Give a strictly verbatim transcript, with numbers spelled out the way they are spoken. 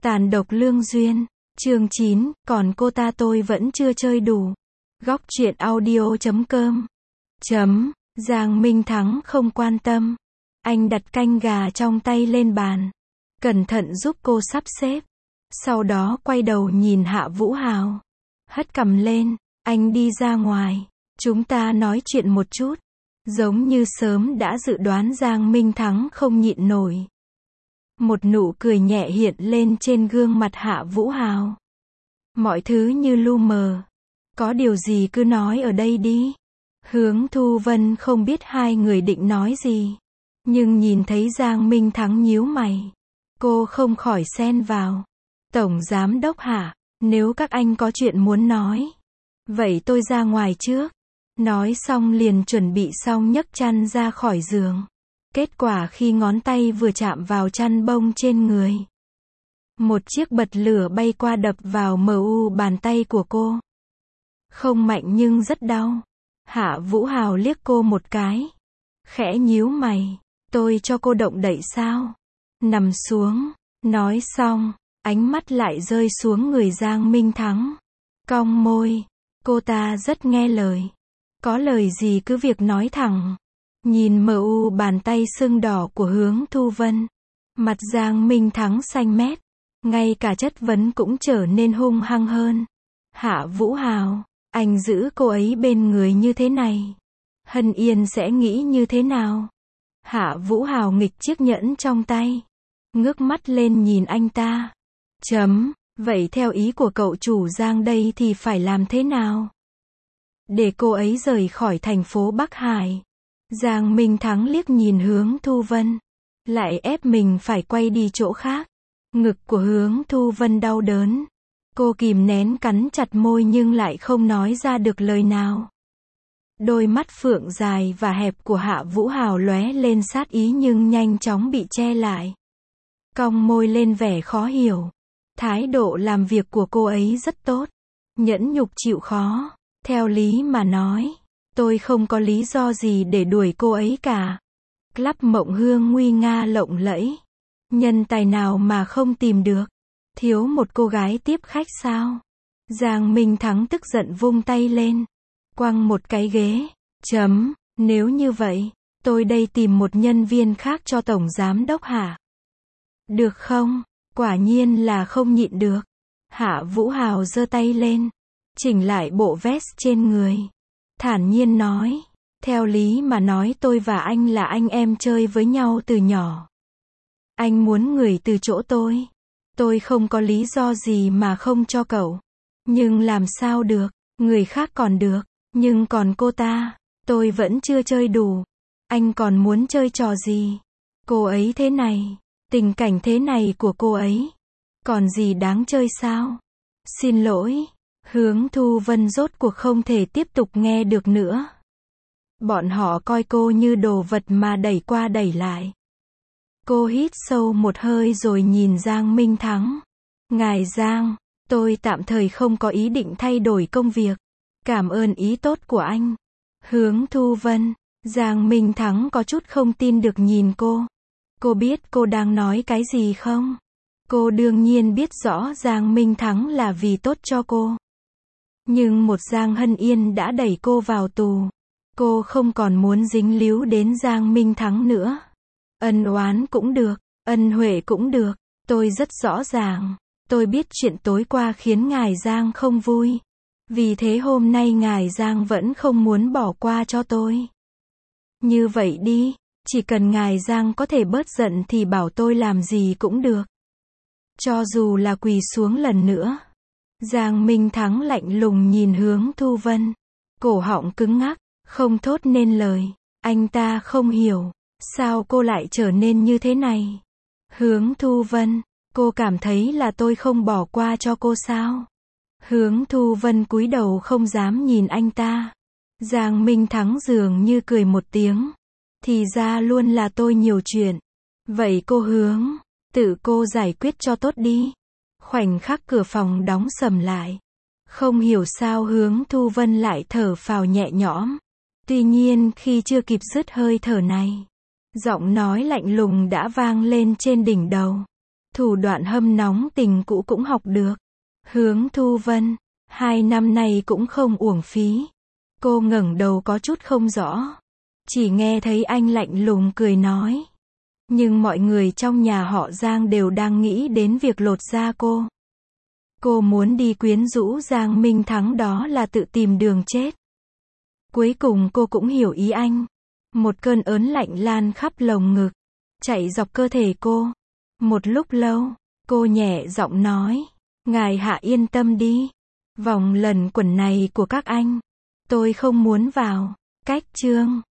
Tàn độc lương duyên. Chương chín, còn cô ta tôi vẫn chưa chơi đủ. Góc truyện audio chấm com. Chấm, Giang Minh Thắng không quan tâm. Anh đặt canh gà trong tay lên bàn. Cẩn thận giúp cô sắp xếp. Sau đó quay đầu nhìn Hạ Vũ Hào. Hất cằm lên, anh đi ra ngoài. Chúng ta nói chuyện một chút. Giống như sớm đã dự đoán, Giang Minh Thắng không nhịn nổi. Một nụ cười nhẹ hiện lên trên gương mặt Hạ Vũ Hào. Mọi thứ như lu mờ. Có điều gì cứ nói ở đây đi. Hướng Thu Vân không biết hai người định nói gì. Nhưng nhìn thấy Giang Minh Thắng nhíu mày. Cô không khỏi xen vào. Tổng Giám Đốc Hạ, nếu các anh có chuyện muốn nói. Vậy tôi ra ngoài trước. Nói xong liền chuẩn bị xong nhấc chăn ra khỏi giường. Kết quả khi ngón tay vừa chạm vào chăn bông trên người. Một chiếc bật lửa bay qua đập vào mờ u bàn tay của cô. Không mạnh nhưng rất đau. Hạ Vũ Hào liếc cô một cái. Khẽ nhíu mày. Tôi cho cô động đậy sao? Nằm xuống. Nói xong, ánh mắt lại rơi xuống người Giang Minh Thắng. Cong môi. Cô ta rất nghe lời. Có lời gì cứ việc nói thẳng. Nhìn mờ u bàn tay sưng đỏ của Hướng Thu Vân. Mặt Giang Minh Thắng xanh mét. Ngay cả chất vấn cũng trở nên hung hăng hơn. Hạ Vũ Hào, anh giữ cô ấy bên người như thế này. Hân Yên sẽ nghĩ như thế nào? Hạ Vũ Hào nghịch chiếc nhẫn trong tay. Ngước mắt lên nhìn anh ta. Chấm, vậy theo ý của cậu chủ Giang đây thì phải làm thế nào? Để cô ấy rời khỏi thành phố Bắc Hải. Giang Minh Thắng liếc nhìn Hướng Thu Vân. Lại ép mình phải quay đi chỗ khác. Ngực của Hướng Thu Vân đau đớn. Cô kìm nén cắn chặt môi nhưng lại không nói ra được lời nào. Đôi mắt phượng dài và hẹp của Hạ Vũ Hào lóe lên sát ý nhưng nhanh chóng bị che lại. Cong môi lên vẻ khó hiểu. Thái độ làm việc của cô ấy rất tốt. Nhẫn nhục chịu khó. Theo lý mà nói, tôi không có lý do gì để đuổi cô ấy cả. Club Mộng Hương nguy nga lộng lẫy. Nhân tài nào mà không tìm được. Thiếu một cô gái tiếp khách sao? Giang Minh Thắng tức giận vung tay lên. Quăng một cái ghế. Chấm, nếu như vậy, tôi đây tìm một nhân viên khác cho Tổng Giám Đốc Hạ. Được không? Quả nhiên là không nhịn được. Hạ Vũ Hào giơ tay lên. Chỉnh lại bộ vest trên người. Thản nhiên nói. Theo lý mà nói tôi và anh là anh em chơi với nhau từ nhỏ. Anh muốn người từ chỗ tôi. Tôi không có lý do gì mà không cho cậu. Nhưng làm sao được, người khác còn được. Nhưng còn cô ta, tôi vẫn chưa chơi đủ. Anh còn muốn chơi trò gì? Cô ấy thế này, tình cảnh thế này của cô ấy. Còn gì đáng chơi sao? Xin lỗi. Hướng Thu Vân rốt cuộc không thể tiếp tục nghe được nữa. Bọn họ coi cô như đồ vật mà đẩy qua đẩy lại. Cô hít sâu một hơi rồi nhìn Giang Minh Thắng. Ngài Giang, tôi tạm thời không có ý định thay đổi công việc. Cảm ơn ý tốt của anh. Hướng Thu Vân, Giang Minh Thắng có chút không tin được nhìn cô. Cô biết cô đang nói cái gì không? Cô đương nhiên biết rõ Giang Minh Thắng là vì tốt cho cô. Nhưng một Giang Hân Yên đã đẩy cô vào tù. Cô không còn muốn dính líu đến Giang Minh Thắng nữa. Ân oán cũng được, ân huệ cũng được. Tôi rất rõ ràng. Tôi biết chuyện tối qua khiến ngài Giang không vui. Vì thế hôm nay ngài Giang vẫn không muốn bỏ qua cho tôi. Như vậy đi, chỉ cần ngài Giang có thể bớt giận thì bảo tôi làm gì cũng được. Cho dù là quỳ xuống lần nữa. Giang Minh Thắng lạnh lùng nhìn Hướng Thu Vân. Cổ họng cứng ngắc, không thốt nên lời. Anh ta không hiểu, sao cô lại trở nên như thế này? Hướng Thu Vân, cô cảm thấy là tôi không bỏ qua cho cô sao? Hướng Thu Vân cúi đầu không dám nhìn anh ta. Giang Minh Thắng dường như cười một tiếng. Thì ra luôn là tôi nhiều chuyện. Vậy cô Hướng, tự cô giải quyết cho tốt đi. Khoảnh khắc cửa phòng đóng sầm lại. Không hiểu sao Hướng Thu Vân lại thở phào nhẹ nhõm. Tuy nhiên khi chưa kịp dứt hơi thở này, giọng nói lạnh lùng đã vang lên trên đỉnh đầu. Thủ đoạn hâm nóng tình cũ cũng học được. Hướng Thu Vân, hai năm nay cũng không uổng phí. Cô ngẩng đầu có chút không rõ. Chỉ nghe thấy anh lạnh lùng cười nói. Nhưng mọi người trong nhà họ Giang đều đang nghĩ đến việc lột da cô. Cô muốn đi quyến rũ Giang Minh Thắng đó là tự tìm đường chết. Cuối cùng cô cũng hiểu ý anh. Một cơn ớn lạnh lan khắp lồng ngực, chạy dọc cơ thể cô. Một lúc lâu, cô nhẹ giọng nói. Ngài hạ yên tâm đi. Vòng lần quẩn này của các anh, tôi không muốn vào. Cách chương